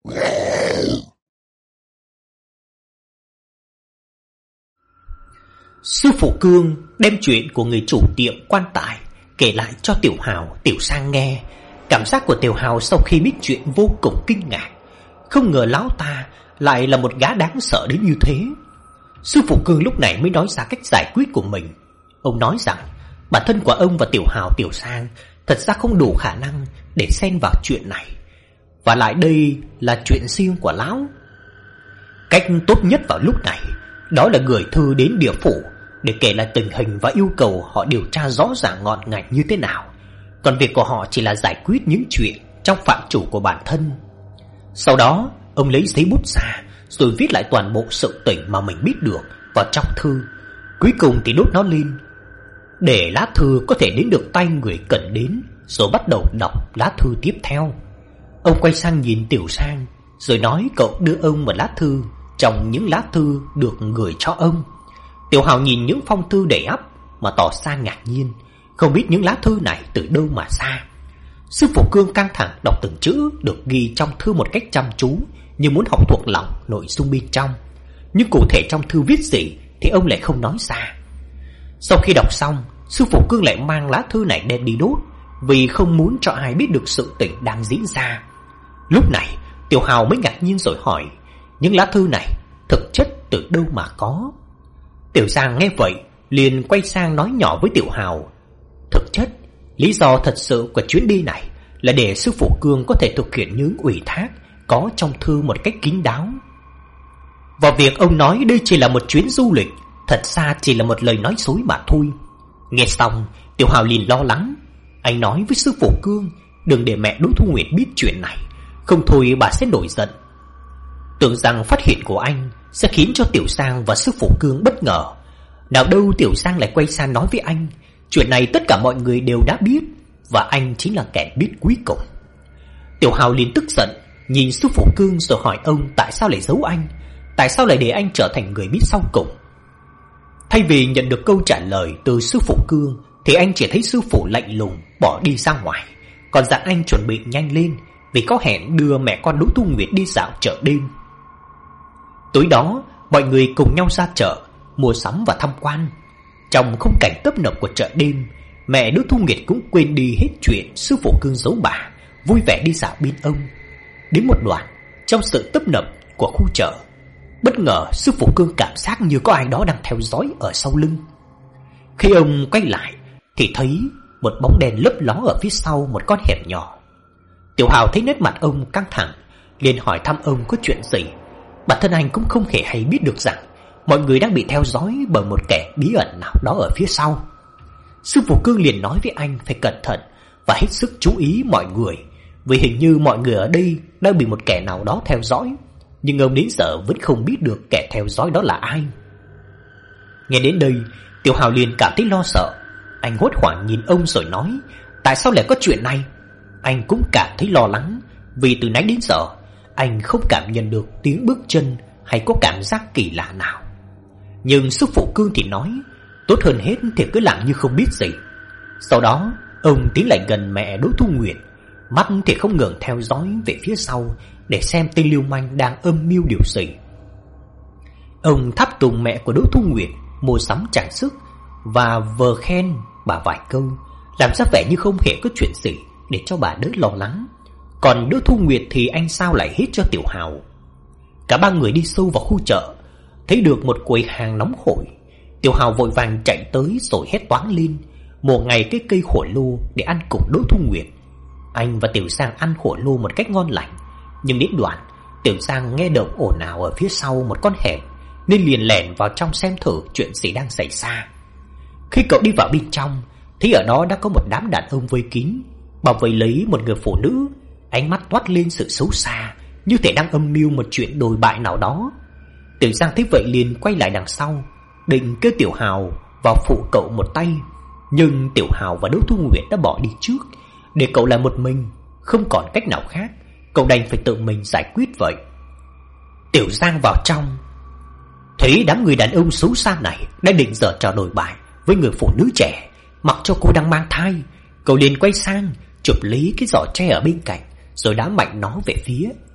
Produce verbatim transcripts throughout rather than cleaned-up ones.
Sư phụ Cương đem chuyện của người chủ tiệm quan tài kể lại cho Tiểu Hào, Tiểu Sang nghe. Cảm giác của Tiểu Hào sau khi biết chuyện vô cùng kinh ngạc. Không ngờ lão ta lại là một gã đáng sợ đến như thế. Sư phụ Cương lúc này mới nói ra cách giải quyết của mình. Ông nói rằng bản thân của ông và Tiểu Hào, Tiểu Sang thật ra không đủ khả năng để xen vào chuyện này, và lại đây là chuyện riêng của lão. Cách tốt nhất vào lúc này đó là gửi thư đến địa phủ để kể lại tình hình và yêu cầu họ điều tra rõ ràng ngọn ngành như thế nào. Còn việc của họ chỉ là giải quyết những chuyện trong phạm chủ của bản thân. Sau đó ông lấy giấy bút ra rồi viết lại toàn bộ sự tình mà mình biết được vào trong thư. Cuối cùng thì đốt nó lên để lá thư có thể đến được tay người cần đến, rồi bắt đầu đọc lá thư tiếp theo. Ông quay sang nhìn Tiểu Sang rồi nói cậu đưa ông một lá thư trong những lá thư được gửi cho ông. Tiểu Hào nhìn những phong thư đầy ắp mà tỏ ra ngạc nhiên, không biết những lá thư này từ đâu mà ra. Sư phụ Cương căng thẳng đọc từng chữ được ghi trong thư một cách chăm chú, như muốn học thuộc lòng nội dung bên trong. Nhưng cụ thể trong thư viết gì thì ông lại không nói ra. Sau khi đọc xong, sư phụ Cương lại mang lá thư này đem đi đốt, vì không muốn cho ai biết được sự tình đang diễn ra. Lúc này Tiểu Hào mới ngạc nhiên rồi hỏi, những lá thư này thực chất từ đâu mà có? Tiểu Giang nghe vậy liền quay sang nói nhỏ với Tiểu Hào, thực chất lý do thật sự của chuyến đi này là để sư phụ Cương có thể thực hiện những ủy thác có trong thư một cách kín đáo. Và việc ông nói đây chỉ là một chuyến du lịch thật ra chỉ là một lời nói dối mà thôi. Nghe xong Tiểu Hào liền lo lắng. Anh nói với sư phụ Cương đừng để mẹ Đỗ Thu Nguyệt biết chuyện này, không thôi bà sẽ nổi giận. Tưởng rằng phát hiện của anh sẽ khiến cho Tiểu Giang và sư phụ Cương bất ngờ. Nào đâu Tiểu Giang lại quay sang nói với anh, chuyện này tất cả mọi người đều đã biết, và anh chính là kẻ biết cuối cùng. Tiểu Hào liền tức giận nhìn sư phụ Cương rồi hỏi ông tại sao lại giấu anh, tại sao lại để anh trở thành người biết sau cùng. Thay vì nhận được câu trả lời từ sư phụ Cương thì anh chỉ thấy sư phụ lạnh lùng bỏ đi ra ngoài, còn dặn anh chuẩn bị nhanh lên vì có hẹn đưa mẹ con Đỗ Thu Nguyệt đi dạo chợ đêm. Tối đó mọi người cùng nhau ra chợ mua sắm và tham quan. Trong khung cảnh tấp nập của chợ đêm, mẹ Đỗ Thu Nguyệt cũng quên đi hết chuyện sư phụ Cương giấu bà, vui vẻ đi dạo bên ông. Đến một đoạn trong sự tấp nập của khu chợ, bất ngờ sư phụ Cương cảm giác như có ai đó đang theo dõi ở sau lưng. Khi ông quay lại thì thấy một bóng đèn lấp ló ở phía sau một con hẻm nhỏ. Tiểu Hào thấy nét mặt ông căng thẳng, liền hỏi thăm ông có chuyện gì. Bản thân anh cũng không hề hay biết được rằng mọi người đang bị theo dõi bởi một kẻ bí ẩn nào đó ở phía sau. Sư phụ Cương liền nói với anh phải cẩn thận và hết sức chú ý mọi người, vì hình như mọi người ở đây đang bị một kẻ nào đó theo dõi, nhưng ông đến giờ vẫn không biết được kẻ theo dõi đó là ai. Nghe đến đây, Tiểu Hào liền cảm thấy lo sợ. Anh hốt hoảng nhìn ông rồi nói, tại sao lại có chuyện này? Anh cũng cảm thấy lo lắng, vì từ nãy đến giờ anh không cảm nhận được tiếng bước chân hay có cảm giác kỳ lạ nào. Nhưng sư phụ Cương thì nói, tốt hơn hết thì cứ làm như không biết gì. Sau đó ông tiến lại gần mẹ Đỗ Thu Nguyệt, mắt thì không ngừng theo dõi về phía sau để xem tên lưu manh đang âm mưu điều gì. Ông thắp tùng mẹ của Đỗ Thu Nguyệt mua sắm trang sức và vờ khen bà vài câu, làm ra vẻ như không hề có chuyện gì để cho bà đỡ lo lắng. Còn Đỗ Thu Nguyệt thì anh sao lại hết cho Tiểu Hào. Cả ba người đi sâu vào khu chợ, thấy được một quầy hàng nóng hổi. Tiểu Hào vội vàng chạy tới rồi hét toáng lên, mua ngay cái cây khổ lô để ăn cùng Đỗ Thu Nguyệt. Anh và Tiểu Giang ăn khổ lô một cách ngon lành, nhưng đến đoạn Tiểu Giang nghe động ồn ào ở phía sau một con hẻm, nên liền lẻn vào trong xem thử chuyện gì đang xảy ra. Khi cậu đi vào bên trong, thấy ở đó đã có một đám đàn ông vây kín, bảo vệ lấy một người phụ nữ, ánh mắt toát lên sự xấu xa, như thể đang âm mưu một chuyện đồi bại nào đó. Tiểu Giang thấy vậy liền quay lại đằng sau, định kêu Tiểu Hào vào phụ cậu một tay, nhưng Tiểu Hào và Đỗ Thu Nguyệt đã bỏ đi trước, để cậu lại một mình. Không còn cách nào khác, cậu đành phải tự mình giải quyết vậy. Tiểu Giang vào trong, thấy đám người đàn ông xấu xa này đã định giở trò đồi bại với người phụ nữ trẻ, mặc cho cô đang mang thai. Cậu liền quay sang chụp lấy cái giỏ tre ở bên cạnh, rồi đá mạnh nó về phía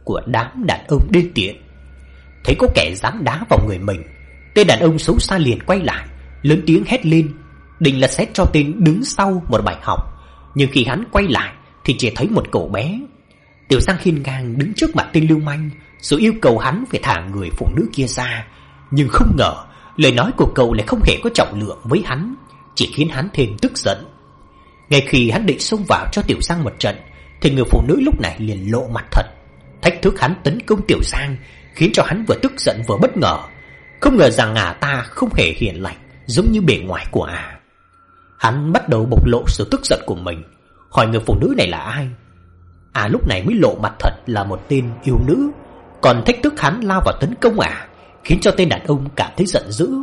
của đám đàn ông đê tiện. Thấy có kẻ dám đá vào người mình, tên đàn ông xấu xa liền quay lại, lớn tiếng hét lên, định là sẽ cho tên đứng sau một bài học. Nhưng khi hắn quay lại thì chỉ thấy một cậu bé. Tiểu Giang hiên ngang đứng trước mặt tên lưu manh, rồi yêu cầu hắn phải thả người phụ nữ kia ra. Nhưng không ngờ lời nói của cậu lại không hề có trọng lượng với hắn, chỉ khiến hắn thêm tức giận. Ngay khi hắn định xông vào cho Tiểu Giang một trận, thì người phụ nữ lúc này liền lộ mặt thật, thách thức hắn tấn công Tiểu Giang, khiến cho hắn vừa tức giận vừa bất ngờ. Không ngờ rằng ả ta không hề hiền lành giống như bề ngoài của ả. Hắn bắt đầu bộc lộ sự tức giận của mình, hỏi người phụ nữ này là ai. Ả lúc này mới lộ mặt thật là một tên yêu nữ, còn thách thức hắn lao vào tấn công ả, khiến cho tên đàn ông cảm thấy giận dữ.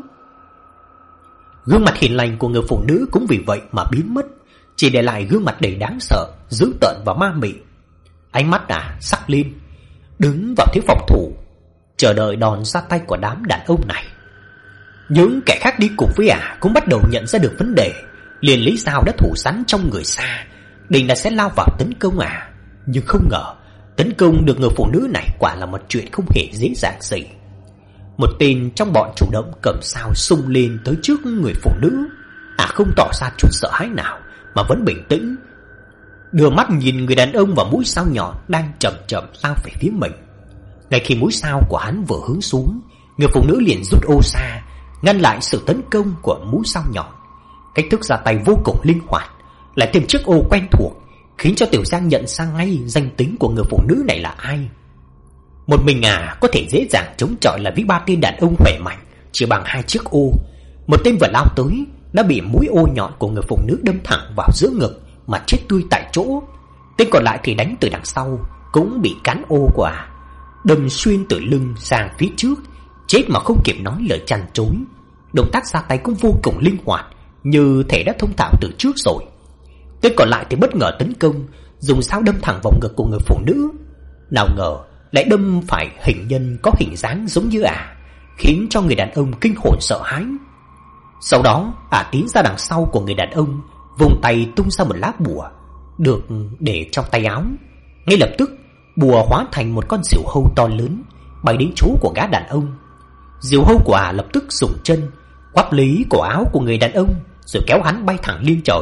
Gương mặt hiền lành của người phụ nữ cũng vì vậy mà biến mất, chỉ để lại gương mặt đầy đáng sợ, dữ tợn và ma mị. Ánh mắt ả sắc lên, đứng vào thế phòng thủ, chờ đợi đòn ra tay của đám đàn ông này. Những kẻ khác đi cùng với ả cũng bắt đầu nhận ra được vấn đề, liền lấy dao đã thủ sẵn trong người ra, định là sẽ lao vào tấn công ả. Nhưng không ngờ tấn công được người phụ nữ này quả là một chuyện không hề dễ dàng gì. Một tên trong bọn chủ động cầm dao xung lên tới trước người phụ nữ. Ả không tỏ ra chút sợ hãi nào, mà vẫn bình tĩnh, đưa mắt nhìn người đàn ông và mũi dao nhọn đang chậm chậm lao về phía mình. Ngay khi mũi dao của hắn vừa hướng xuống, người phụ nữ liền rút ô ra, ngăn lại sự tấn công của mũi dao nhọn. Cách thức ra tay vô cùng linh hoạt, lại thêm chiếc ô quen thuộc, khiến cho Tiểu Giang nhận ra ngay danh tính của người phụ nữ này là ai. Một mình ả có thể dễ dàng chống chọi lại với ba tên đàn ông khỏe mạnh chỉ bằng hai chiếc ô. Một tên vừa lao tới đã bị mũi ô nhọn của người phụ nữ đâm thẳng vào giữa ngực mà chết tươi tại chỗ. Tên còn lại thì đánh từ đằng sau, cũng bị cán ô của ả đâm xuyên từ lưng sang phía trước, chết mà không kịp nói lời chăn chối. Động tác ra tay cũng vô cùng linh hoạt, như thể đã thông thạo từ trước rồi. Tên còn lại thì bất ngờ tấn công, dùng dao đâm thẳng vào ngực của người phụ nữ. Nào ngờ lại đâm phải hình nhân có hình dáng giống như ả, khiến cho người đàn ông kinh hồn sợ hãi. Sau đó ả tiến ra đằng sau của người đàn ông, vùng tay tung ra một lá bùa được để trong tay áo. Ngay lập tức bùa hóa thành một con diều hâu to lớn, bay đến chỗ của gã đàn ông. Diều hâu của ả lập tức dùng chân quắp lấy cổ áo của người đàn ông, rồi kéo hắn bay thẳng lên trời.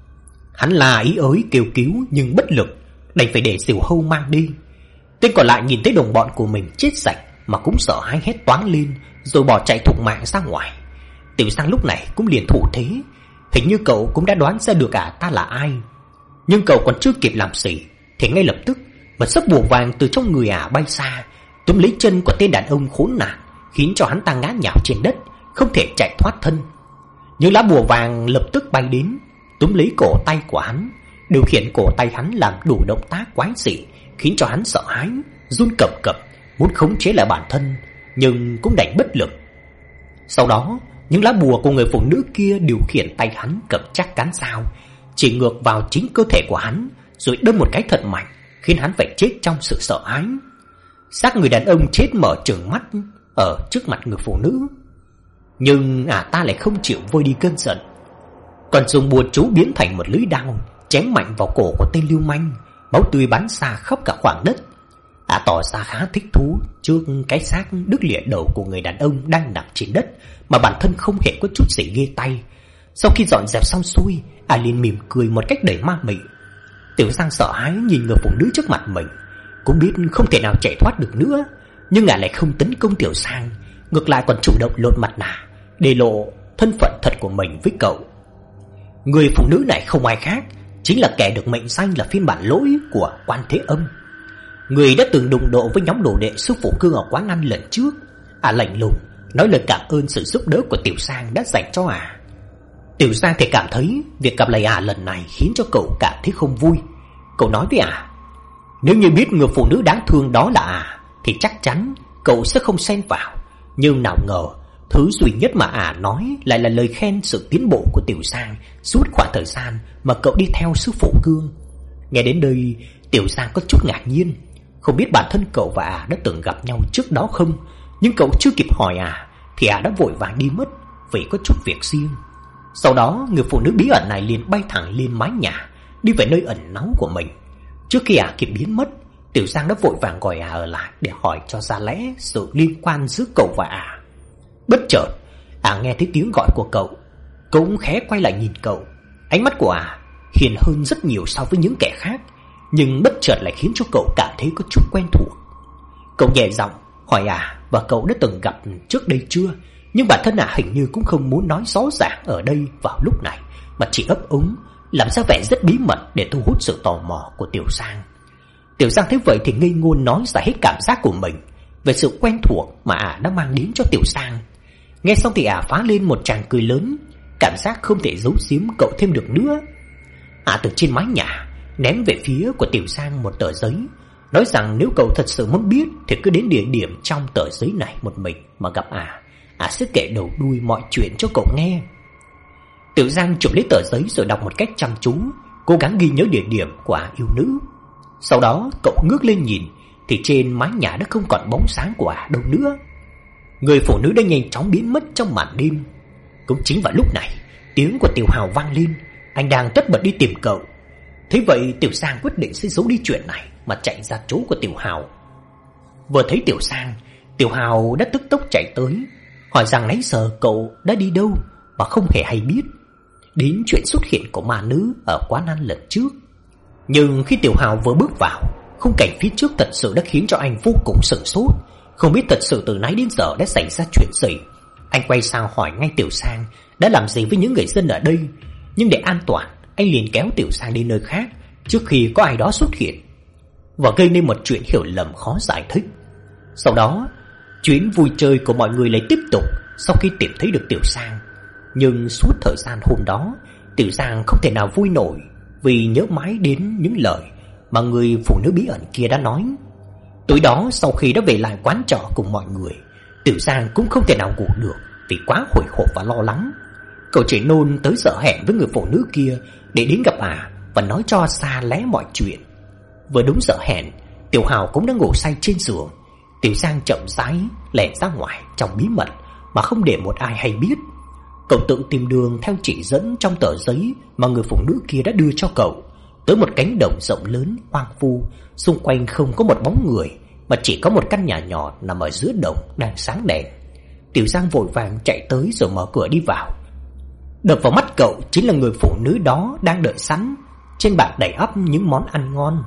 Hắn la ý ới kêu cứu nhưng bất lực, đành phải để diều hâu mang đi. Tên còn lại nhìn thấy đồng bọn của mình chết sạch mà cũng sợ hãi hét toáng lên, rồi bỏ chạy thục mạng ra ngoài. Tiểu Giang lúc này cũng liền thủ thế, hình như cậu cũng đã đoán ra được ả ta là ai. Nhưng cậu còn chưa kịp làm gì thì ngay lập tức một sấp bùa vàng từ trong người ả bay xa, túm lấy chân của tên đàn ông khốn nạn, khiến cho hắn ta ngã nhào trên đất, không thể chạy thoát thân. Những lá bùa vàng lập tức bay đến, túm lấy cổ tay của hắn, điều khiển cổ tay hắn làm đủ động tác quái dị, khiến cho hắn sợ hãi, run cầm cập, muốn khống chế lại bản thân, nhưng cũng đành bất lực. Sau đó, những lá bùa của người phụ nữ kia điều khiển tay hắn cầm chắc cán dao, chỉ ngược vào chính cơ thể của hắn, rồi đâm một cái thật mạnh, khiến hắn phải chết trong sự sợ hãi. Xác người đàn ông chết mở trừng mắt ở trước mặt người phụ nữ. Nhưng ả ta lại không chịu vơi đi cơn giận, còn dùng bùa chú biến thành một lưỡi dao chém mạnh vào cổ của tên lưu manh, máu tươi bắn xa khắp cả khoảng đất. Ả tỏ ra khá thích thú trước cái xác đứt lìa đầu của người đàn ông đang nằm trên đất, mà bản thân không hề có chút gì ghê tay. Sau khi dọn dẹp xong xuôi, ả liền mỉm cười một cách đầy ma mị. Tiểu Giang sợ hãi nhìn người phụ nữ trước mặt mình, cũng biết không thể nào chạy thoát được nữa, nhưng ả lại không tấn công Tiểu Giang, ngược lại còn chủ động lột mặt nạ để lộ thân phận thật của mình với cậu. Người phụ nữ này không ai khác, chính là kẻ được mệnh danh là phiên bản lỗi của Quan Thế Âm, người đã từng đụng độ với nhóm đồ đệ sư phụ Cương ở quán ăn lần trước. Ả lạnh lùng nói lời cảm ơn sự giúp đỡ của Tiểu Giang đã dành cho ả. Tiểu Giang thì cảm thấy việc gặp lại ả lần này khiến cho cậu cảm thấy không vui. Cậu nói với ả, nếu như biết người phụ nữ đáng thương đó là ả thì chắc chắn cậu sẽ không xen vào. Nhưng nào ngờ thứ duy nhất mà ả nói lại là lời khen sự tiến bộ của Tiểu Giang suốt khoảng thời gian mà cậu đi theo sư phụ Cương. Nghe đến đây, Tiểu Giang có chút ngạc nhiên, không biết bản thân cậu và ả đã từng gặp nhau trước đó không. Nhưng cậu chưa kịp hỏi ả thì ả đã vội vàng đi mất vì có chút việc riêng. Sau đó người phụ nữ bí ẩn này liền bay thẳng lên mái nhà, đi về nơi ẩn náu của mình. Trước khi ả kịp biến mất Tiểu Giang đã vội vàng gọi ả ở lại để hỏi cho ra lẽ sự liên quan giữa cậu và ả. Bất chợt, ả nghe thấy tiếng gọi của cậu, cũng khẽ quay lại nhìn cậu. Ánh mắt của ả hiền hơn rất nhiều so với những kẻ khác, nhưng bất chợt lại khiến cho cậu cảm thấy có chút quen thuộc. Cậu nhẹ giọng hỏi ả và cậu đã từng gặp trước đây chưa, nhưng bản thân ả hình như cũng không muốn nói rõ ràng ở đây vào lúc này, mà chỉ ấp úng làm ra vẻ rất bí mật để thu hút sự tò mò của Tiểu Giang. Tiểu Giang thấy vậy thì ngây ngôn nói ra hết cảm giác của mình về sự quen thuộc mà ả đã mang đến cho Tiểu Giang. Nghe xong thì ả phá lên một tràng cười lớn, cảm giác không thể giấu giếm cậu thêm được nữa. Ả từ trên mái nhà ném về phía của Tiểu Giang một tờ giấy, nói rằng nếu cậu thật sự muốn biết thì cứ đến địa điểm trong tờ giấy này một mình mà gặp ả, ả sẽ kể đầu đuôi mọi chuyện cho cậu nghe. Tiểu Giang chụp lấy tờ giấy rồi đọc một cách chăm chú, cố gắng ghi nhớ địa điểm của ả yêu nữ. Sau đó cậu ngước lên nhìn thì trên mái nhà đã không còn bóng sáng của ả đâu nữa. Người phụ nữ đã nhanh chóng biến mất trong màn đêm. Cũng chính vào lúc này, tiếng của Tiểu Hào vang lên. Anh đang tất bật đi tìm cậu. Thế vậy Tiểu Giang quyết định sẽ giấu đi chuyện này mà chạy ra chỗ của Tiểu Hào. Vừa thấy Tiểu Giang, Tiểu Hào đã tức tốc chạy tới, hỏi rằng nãy giờ cậu đã đi đâu mà không hề hay biết đến chuyện xuất hiện của ma nữ ở quán ăn lần trước. Nhưng khi Tiểu Hào vừa bước vào, khung cảnh phía trước thật sự đã khiến cho anh vô cùng sửng sốt, không biết thật sự từ nãy đến giờ đã xảy ra chuyện gì. Anh quay sang hỏi ngay Tiểu Giang đã làm gì với những người dân ở đây, nhưng để an toàn, anh liền kéo Tiểu Giang đi nơi khác trước khi có ai đó xuất hiện, và gây nên một chuyện hiểu lầm khó giải thích. Sau đó, chuyến vui chơi của mọi người lại tiếp tục sau khi tìm thấy được Tiểu Giang. Nhưng suốt thời gian hôm đó, Tiểu Giang không thể nào vui nổi vì nhớ mãi đến những lời mà người phụ nữ bí ẩn kia đã nói. Tối đó sau khi đã về lại quán trọ cùng mọi người, Tiểu Giang cũng không thể nào ngủ được vì quá hồi hộp và lo lắng. Cậu chỉ nôn tới giờ hẹn với người phụ nữ kia để đến gặp ả và nói cho xa lẽ mọi chuyện. Vừa đúng giờ hẹn, Tiểu Hào cũng đã ngủ say trên giường. Tiểu Giang chậm rãi lẻn ra ngoài trong bí mật mà không để một ai hay biết. Cậu tự tìm đường theo chỉ dẫn trong tờ giấy mà người phụ nữ kia đã đưa cho cậu, tới một cánh đồng rộng lớn hoang vu, xung quanh không có một bóng người, mà chỉ có một căn nhà nhỏ nằm ở giữa đồng đang sáng đèn. Tiểu Giang vội vàng chạy tới rồi mở cửa đi vào. Đập vào mắt cậu chính là người phụ nữ đó đang đợi sẵn, trên bàn đầy ắp những món ăn ngon.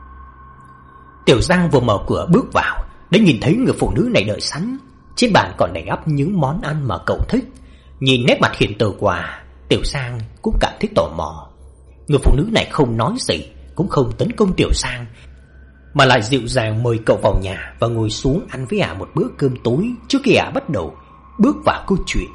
Tiểu Giang vừa mở cửa bước vào đã nhìn thấy người phụ nữ này đợi sẵn, trên bàn còn đầy ắp những món ăn mà cậu thích. Nhìn nét mặt hiền từ của ả, Tiểu Giang cũng cảm thấy tò mò. Người phụ nữ này không nói gì, cũng không tấn công Tiểu Giang, mà lại dịu dàng mời cậu vào nhà và ngồi xuống ăn với ả một bữa cơm tối trước khi ả bắt đầu bước vào câu chuyện.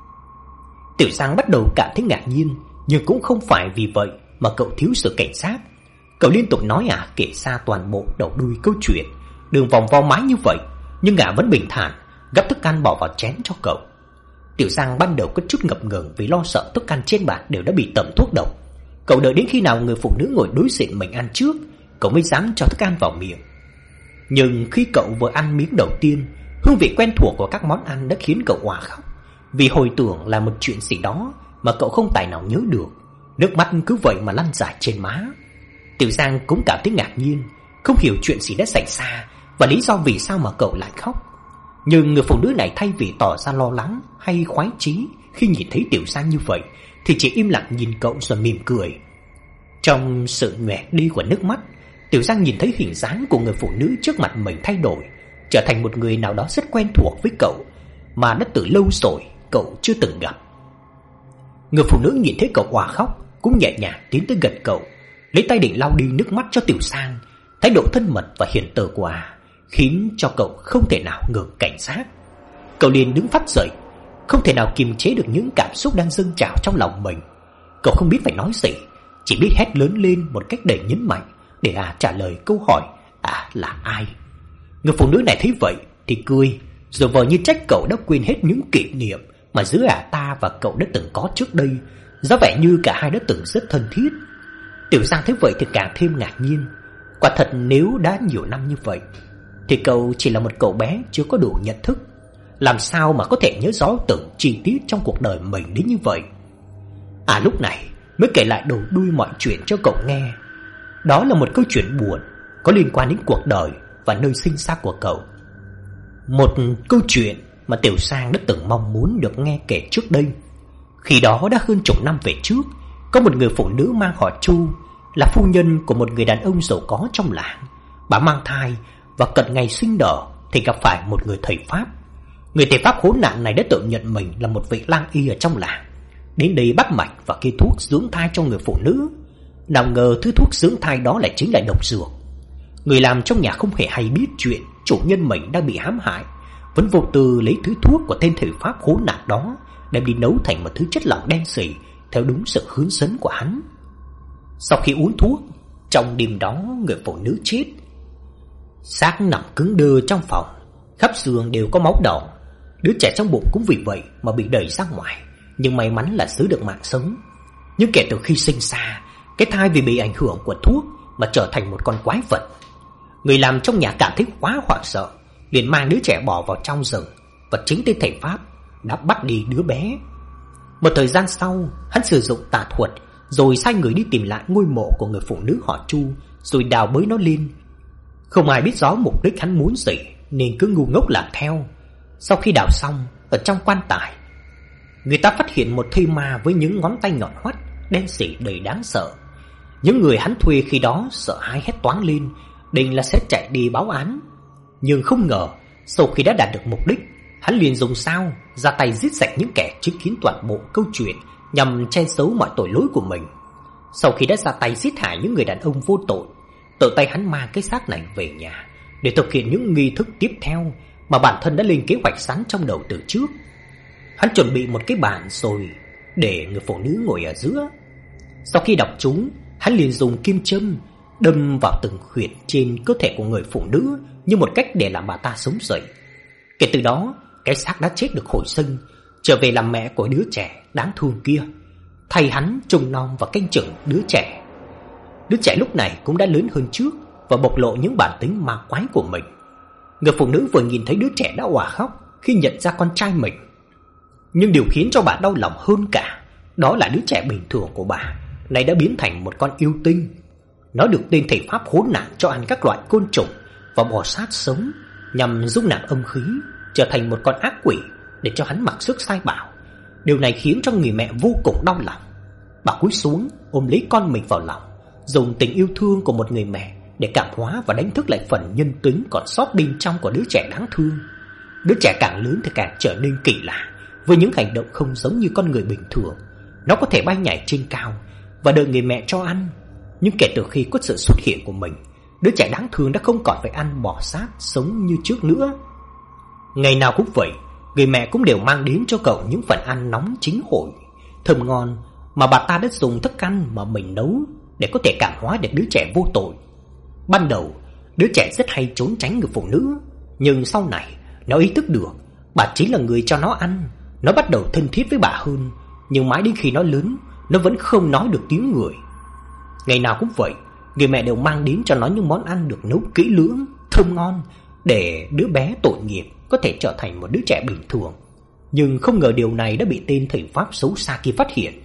Tiểu Giang bắt đầu cảm thấy ngạc nhiên, nhưng cũng không phải vì vậy mà cậu thiếu sự cảnh giác. Cậu liên tục nói ả kể ra toàn bộ đầu đuôi câu chuyện, đường vòng vo mái như vậy, nhưng ả vẫn bình thản gắp thức ăn bỏ vào chén cho cậu. Tiểu Giang ban đầu có chút ngập ngừng vì lo sợ thức ăn trên bàn đều đã bị tẩm thuốc độc. Cậu đợi đến khi nào người phụ nữ ngồi đối diện mình ăn trước, cậu mới dám cho thức ăn vào miệng. Nhưng khi cậu vừa ăn miếng đầu tiên, hương vị quen thuộc của các món ăn đã khiến cậu òa khóc, vì hồi tưởng là một chuyện gì đó mà cậu không tài nào nhớ được. Nước mắt cứ vậy mà lăn dài trên má. Tiểu Giang cũng cảm thấy ngạc nhiên, không hiểu chuyện gì đã xảy ra và lý do vì sao mà cậu lại khóc. Nhưng người phụ nữ này thay vì tỏ ra lo lắng hay khoái chí khi nhìn thấy Tiểu Giang như vậy, thì chỉ im lặng nhìn cậu rồi mỉm cười. Trong sự nhoẻn đi của nước mắt, Tiểu Giang nhìn thấy hình dáng của người phụ nữ trước mặt mình thay đổi, trở thành một người nào đó rất quen thuộc với cậu, mà đã từ lâu rồi cậu chưa từng gặp. Người phụ nữ nhìn thấy cậu òa khóc, cũng nhẹ nhàng tiến tới gần cậu, lấy tay định lau đi nước mắt cho Tiểu Giang. Thái độ thân mật và hiền từ của ả khiến cho cậu không thể nào ngừng cảnh giác. Cậu liền đứng phát dậy, không thể nào kiềm chế được những cảm xúc đang dâng trào trong lòng mình. Cậu không biết phải nói gì, chỉ biết hét lớn lên một cách đầy nhấn mạnh để ả trả lời câu hỏi ả là ai. Người phụ nữ này thấy vậy thì cười, rồi vờ như trách cậu đã quên hết những kỷ niệm mà giữa ả ta và cậu đã từng có trước đây, giá vẻ như cả hai đã từng rất thân thiết. Tiểu Giang thấy vậy thì càng thêm ngạc nhiên. Quả thật nếu đã nhiều năm như vậy thì cậu chỉ là một cậu bé chưa có đủ nhận thức, làm sao mà có thể nhớ rõ từng chi tiết trong cuộc đời mình đến như vậy. À lúc này mới kể lại đầu đuôi mọi chuyện cho cậu nghe. Đó là một câu chuyện buồn, có liên quan đến cuộc đời và nơi sinh ra của cậu. Một câu chuyện mà Tiểu Sang đã từng mong muốn được nghe kể trước đây. Khi đó đã hơn chục năm về trước, có một người phụ nữ mang họ Chu, là phu nhân của một người đàn ông giàu có trong làng. Bà mang thai và cận ngày sinh nở thì gặp phải một người thầy Pháp. Người thầy Pháp khốn nạn này đã tự nhận mình là một vị lang y ở trong làng, đến đây bắt mạch và kê thuốc dưỡng thai cho người phụ nữ. Nào ngờ thứ thuốc dưỡng thai đó lại chính là độc dược. Người làm trong nhà không hề hay biết chuyện chủ nhân mình đang bị hãm hại, vẫn vô tư lấy thứ thuốc của tên thầy Pháp khốn nạn đó đem đi nấu thành một thứ chất lỏng đen sì theo đúng sự hướng dẫn của hắn. Sau khi uống thuốc, trong đêm đó người phụ nữ chết. Xác nằm cứng đơ trong phòng, khắp giường đều có máu đỏ. Đứa trẻ trong bụng cũng vì vậy mà bị đẩy ra ngoài, nhưng may mắn là giữ được mạng sống. Nhưng kể từ khi sinh ra, cái thai vì bị ảnh hưởng của thuốc mà trở thành một con quái vật. Người làm trong nhà cảm thấy quá hoảng sợ, liền mang đứa trẻ bỏ vào trong rừng, và chính tên thầy Pháp đã bắt đi đứa bé. Một thời gian sau, hắn sử dụng tà thuật rồi sai người đi tìm lại ngôi mộ của người phụ nữ họ Chu, rồi đào bới nó lên. Không ai biết rõ mục đích hắn muốn gì nên cứ ngu ngốc làm theo. Sau khi đào xong, ở trong quan tài, người ta phát hiện một thây ma với những ngón tay nhọn hoắt, đen sì đầy đáng sợ. Những người hắn thuê khi đó sợ hãi hét toáng lên, định là sẽ chạy đi báo án. Nhưng không ngờ, sau khi đã đạt được mục đích, hắn liền dùng dao ra tay giết sạch những kẻ chứng kiến toàn bộ câu chuyện, nhằm che giấu mọi tội lỗi của mình. Sau khi đã ra tay giết hại những người đàn ông vô tội, tự tay hắn mang cái xác này về nhà để thực hiện những nghi thức tiếp theo mà bản thân đã lên kế hoạch sẵn trong đầu từ trước. Hắn chuẩn bị một cái bàn rồi để người phụ nữ ngồi ở giữa. Sau khi đọc chúng, hắn liền dùng kim châm đâm vào từng huyệt trên cơ thể của người phụ nữ như một cách để làm bà ta sống dậy. Kể từ đó, cái xác đã chết được hồi sinh, trở về làm mẹ của đứa trẻ đáng thương kia, thay hắn trông nom và canh chừng đứa trẻ. Đứa trẻ lúc này cũng đã lớn hơn trước và bộc lộ những bản tính ma quái của mình. Người phụ nữ vừa nhìn thấy đứa trẻ đã òa khóc khi nhận ra con trai mình. Nhưng điều khiến cho bà đau lòng hơn cả, đó là đứa trẻ bình thường của bà này đã biến thành một con yêu tinh. Nó được tên thầy Pháp khốn nạn cho ăn các loại côn trùng và bò sát sống, nhằm dung nạp âm khí, trở thành một con ác quỷ để cho hắn mặc sức sai bảo. Điều này khiến cho người mẹ vô cùng đau lòng. Bà cúi xuống ôm lấy con mình vào lòng, dùng tình yêu thương của một người mẹ để cảm hóa và đánh thức lại phần nhân tính còn sót bên trong của đứa trẻ đáng thương. Đứa trẻ càng lớn thì càng trở nên kỳ lạ, với những hành động không giống như con người bình thường. Nó có thể bay nhảy trên cao và đợi người mẹ cho ăn. Nhưng kể từ khi có sự xuất hiện của mình, đứa trẻ đáng thương đã không còn phải ăn bò sát sống như trước nữa. Ngày nào cũng vậy, người mẹ cũng đều mang đến cho cậu những phần ăn nóng chính hổi, thơm ngon mà bà ta đã dùng thức ăn mà mình nấu để có thể cảm hóa được đứa trẻ vô tội. Ban đầu, đứa trẻ rất hay trốn tránh người phụ nữ, nhưng sau này nó ý thức được bà chính là người cho nó ăn. Nó bắt đầu thân thiết với bà hơn, nhưng mãi đến khi nó lớn, nó vẫn không nói được tiếng người. Ngày nào cũng vậy, người mẹ đều mang đến cho nó những món ăn được nấu kỹ lưỡng, thơm ngon, để đứa bé tội nghiệp có thể trở thành một đứa trẻ bình thường. Nhưng không ngờ điều này đã bị tên thầy Pháp xấu xa kia phát hiện.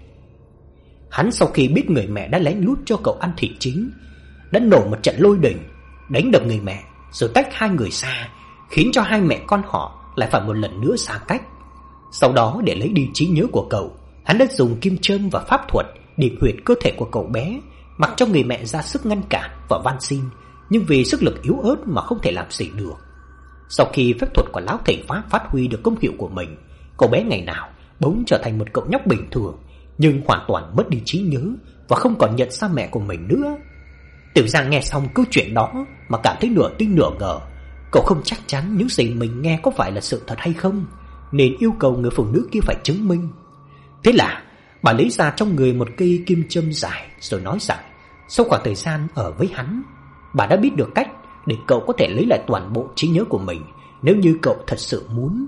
Hắn sau khi biết người mẹ đã lén lút cho cậu ăn thịt chín, đã nổ một trận lôi đình, đánh đập người mẹ, rồi tách hai người xa, khiến cho hai mẹ con họ lại phải một lần nữa xa cách. Sau đó để lấy đi trí nhớ của cậu, hắn đã dùng kim châm và pháp thuật điểm huyệt cơ thể của cậu bé, mặc cho người mẹ ra sức ngăn cản và van xin, nhưng vì sức lực yếu ớt mà không thể làm gì được. Sau khi phép thuật của lão thầy Pháp phát huy được công hiệu của mình, cậu bé ngày nào bỗng trở thành một cậu nhóc bình thường, nhưng hoàn toàn mất đi trí nhớ và không còn nhận ra mẹ của mình nữa. Tiểu Giang nghe xong câu chuyện đó mà cảm thấy nửa tin nửa ngờ. Cậu không chắc chắn những gì mình nghe có phải là sự thật hay không, nên yêu cầu người phụ nữ kia phải chứng minh. Thế là bà lấy ra trong người một cây kim châm dài, rồi nói rằng sau khoảng thời gian ở với hắn, bà đã biết được cách để cậu có thể lấy lại toàn bộ trí nhớ của mình nếu như cậu thật sự muốn.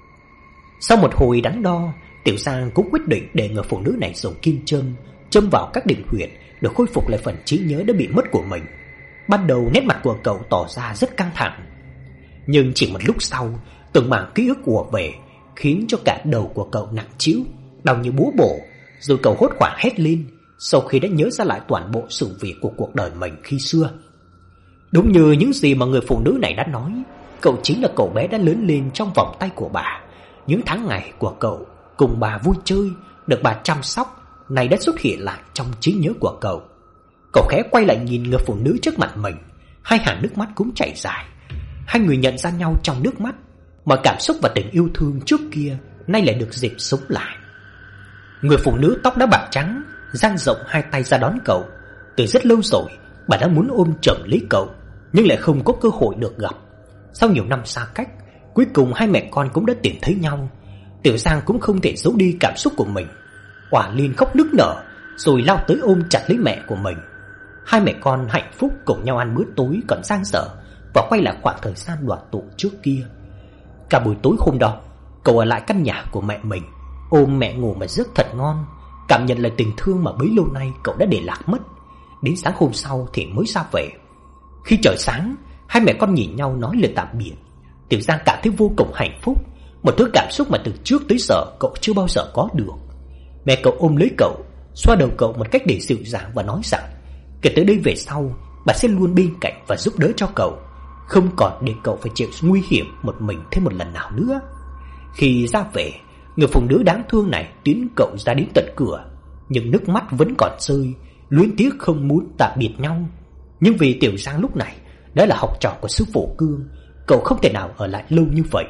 Sau một hồi đắn đo, Tiểu Giang cũng quyết định để người phụ nữ này dùng kim châm châm vào các điểm huyệt để khôi phục lại phần trí nhớ đã bị mất của mình. Ban đầu nét mặt của cậu tỏ ra rất căng thẳng, nhưng chỉ một lúc sau, từng mảng ký ức ùa về, khiến cho cả đầu của cậu nặng trĩu, đau như búa bổ. Rồi cậu hốt hoảng hét lên sau khi đã nhớ ra lại toàn bộ sự việc của cuộc đời mình khi xưa. Đúng như những gì mà người phụ nữ này đã nói, cậu chính là cậu bé đã lớn lên trong vòng tay của bà. Những tháng ngày của cậu cùng bà vui chơi, được bà chăm sóc, này đã xuất hiện lại trong trí nhớ của cậu. Cậu khẽ quay lại nhìn người phụ nữ trước mặt mình, hai hàng nước mắt cũng chảy dài. Hai người nhận ra nhau trong nước mắt, mọi cảm xúc và tình yêu thương trước kia nay lại được dịp sống lại. Người phụ nữ tóc đã bạc trắng dang rộng hai tay ra đón cậu. Từ rất lâu rồi bà đã muốn ôm chầm lấy cậu, nhưng lại không có cơ hội được gặp. Sau nhiều năm xa cách, cuối cùng hai mẹ con cũng đã tìm thấy nhau. Tiểu Giang cũng không thể giấu đi cảm xúc của mình, òa lên khóc nức nở, rồi lao tới ôm chặt lấy mẹ của mình. Hai mẹ con hạnh phúc cùng nhau ăn bữa tối còn dang dở, và quay lại khoảng thời gian đoàn tụ trước kia. Cả buổi tối hôm đó, cậu ở lại căn nhà của mẹ mình, ôm mẹ ngủ mà giấc thật ngon, cảm nhận lại tình thương mà bấy lâu nay cậu đã để lạc mất. Đến sáng hôm sau thì mới ra về. Khi trời sáng, hai mẹ con nhìn nhau nói lời tạm biệt. Tiểu Giang cảm thấy vô cùng hạnh phúc, một thứ cảm xúc mà từ trước tới giờ cậu chưa bao giờ có được. Mẹ cậu ôm lấy cậu, xoa đầu cậu một cách để dịu dàng và nói rằng kể từ đây về sau, bà sẽ luôn bên cạnh và giúp đỡ cho cậu, không còn để cậu phải chịu nguy hiểm một mình thêm một lần nào nữa. Khi ra về, người phụ nữ đáng thương này tiến cậu ra đến tận cửa, nhưng nước mắt vẫn còn rơi, luyến tiếc không muốn tạm biệt nhau. Nhưng vì Tiểu Giang lúc này đã là học trò của sư phụ Cương, cậu không thể nào ở lại lâu như vậy.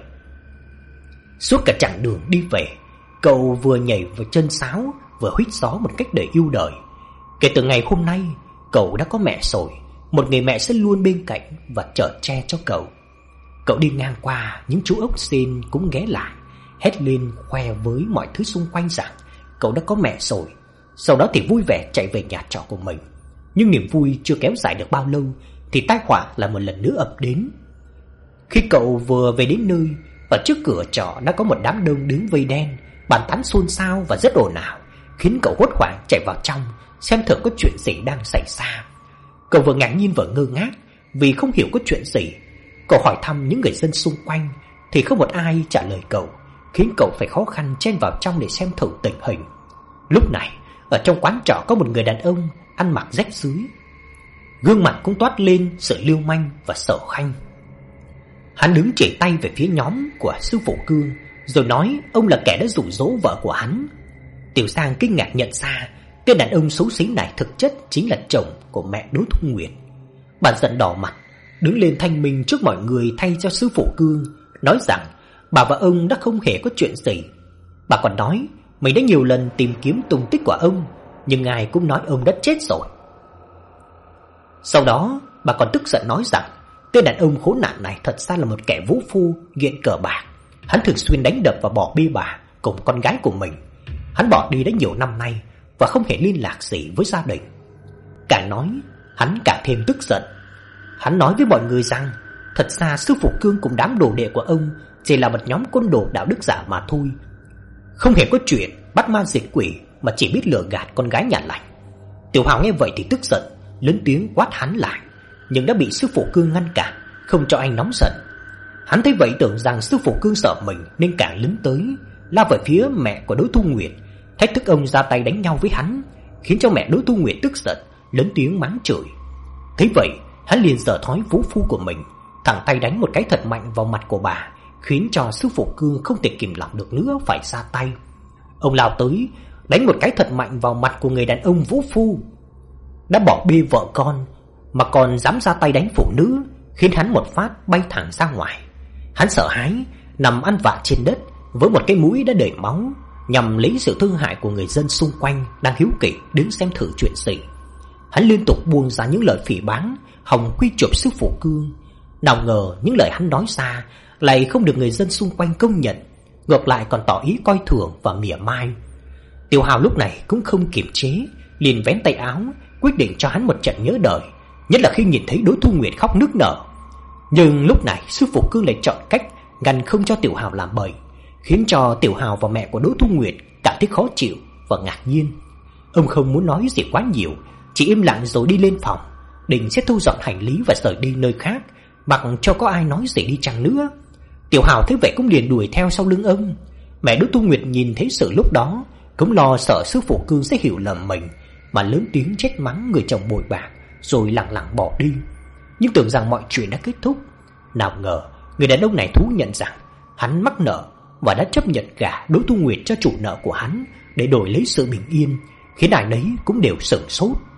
Suốt cả chặng đường đi về, cậu vừa nhảy vào chân sáo, vừa huýt gió một cách đầy yêu đời. Kể từ ngày hôm nay, cậu đã có mẹ rồi, một người mẹ sẽ luôn bên cạnh và chở che cho cậu. Cậu đi ngang qua những chú ốc sên cũng ghé lại, hét lên khoe với mọi thứ xung quanh rằng cậu đã có mẹ rồi. Sau đó thì vui vẻ chạy về nhà trọ của mình. Nhưng niềm vui chưa kéo dài được bao lâu thì tai họa lại một lần nữa ập đến. Khi cậu vừa về đến nơi, ở trước cửa trọ đã có một đám đông đứng vây đen, bàn tán xôn xao và rất ồn ào, khiến cậu hốt hoảng chạy vào trong xem thử có chuyện gì đang xảy ra. Cậu vừa ngạc nhiên vừa ngơ ngác vì không hiểu có chuyện gì. Cậu hỏi thăm những người dân xung quanh thì không một ai trả lời cậu, khiến cậu phải khó khăn chen vào trong để xem thử tình hình. Lúc này, ở trong quán trọ có một người đàn ông ăn mặc rách rưới, gương mặt cũng toát lên sự lưu manh và sợ khanh. Hắn đứng chỉ tay về phía nhóm của sư phụ Cương, rồi nói ông là kẻ đã dụ dỗ vợ của hắn. Tiểu Giang kinh ngạc nhận ra tên đàn ông xấu xí này thực chất chính là chồng của mẹ Đỗ Thu Nguyệt. Bà giận đỏ mặt, đứng lên thanh minh trước mọi người thay cho sư phụ Cương, nói rằng bà và ông đã không hề có chuyện gì. Bà còn nói mình đã nhiều lần tìm kiếm tung tích của ông, nhưng ai cũng nói ông đã chết rồi. Sau đó, bà còn tức giận nói rằng tên đàn ông khốn nạn này thật ra là một kẻ vũ phu, nghiện cờ bạc. Hắn thường xuyên đánh đập và bỏ bê bà cùng con gái của mình. Hắn bỏ đi đã nhiều năm nay và không hề liên lạc gì với gia đình. Càng nói, hắn càng thêm tức giận. Hắn nói với mọi người rằng thật ra sư phụ Cương cùng đám đồ đệ của ông chỉ là một nhóm côn đồ đạo đức giả mà thôi, không hề có chuyện bắt ma diệt quỷ, mà chỉ biết lừa gạt con gái nhà lành. Tiểu Hào nghe vậy thì tức giận, lớn tiếng quát hắn lại, nhưng đã bị sư phụ Cương ngăn cản, không cho anh nóng giận. Hắn thấy vậy tưởng rằng sư phụ Cương sợ mình nên càng lấn tới, lao về phía mẹ của Đỗ Thu Nguyệt, thách thức ông ra tay đánh nhau với hắn, khiến cho mẹ Đỗ Thu Nguyệt tức giận, lớn tiếng mắng chửi. Thấy vậy, hắn liền giở thói vũ phu của mình, thẳng tay đánh một cái thật mạnh vào mặt của bà, khiến cho sư phụ Cương không thể kìm lòng được nữa phải ra tay. Ông lao tới đánh một cái thật mạnh vào mặt của người đàn ông vũ phu đã bỏ bê vợ con mà còn dám ra tay đánh phụ nữ, khiến hắn một phát bay thẳng ra ngoài. Hắn sợ hãi nằm ăn vạ trên đất với một cái mũi đã đầy máu, nhằm lấy sự thương hại của người dân xung quanh đang hiếu kỳ đứng xem thử chuyện gì. Hắn liên tục buông ra những lời phỉ báng, hòng quy chụp sư phụ Cương. Nào ngờ những lời hắn nói ra lại không được người dân xung quanh công nhận, ngược lại còn tỏ ý coi thường và mỉa mai. Tiểu Hào lúc này cũng không kiềm chế, liền vén tay áo, quyết định cho hắn một trận nhớ đời, nhất là khi nhìn thấy Đỗ Thu Nguyệt khóc nức nở. Nhưng lúc này sư phụ Cương lại chọn cách ngăn không cho Tiểu Hào làm bậy, khiến cho Tiểu Hào và mẹ của Đỗ Thu Nguyệt cảm thấy khó chịu và ngạc nhiên. Ông không muốn nói gì quá nhiều, chỉ im lặng rồi đi lên phòng, định sẽ thu dọn hành lý và rời đi nơi khác, mặc cho có ai nói gì đi chăng nữa. Tiểu Hào thấy vậy cũng liền đuổi theo sau lưng ông. Mẹ Đỗ Thu Nguyệt nhìn thấy sự lúc đó cũng lo sợ sư phụ Cương sẽ hiểu lầm mình, mà lớn tiếng trách mắng người chồng bội bạc, rồi lặng lặng bỏ đi. nhưng tưởng rằng mọi chuyện đã kết thúc. Nào ngờ người đàn ông này thú nhận rằng hắn mắc nợ và đã chấp nhận gả Đỗ Thu Nguyệt cho chủ nợ của hắn để đổi lấy sự bình yên, khiến ai nấy cũng đều sửng sốt.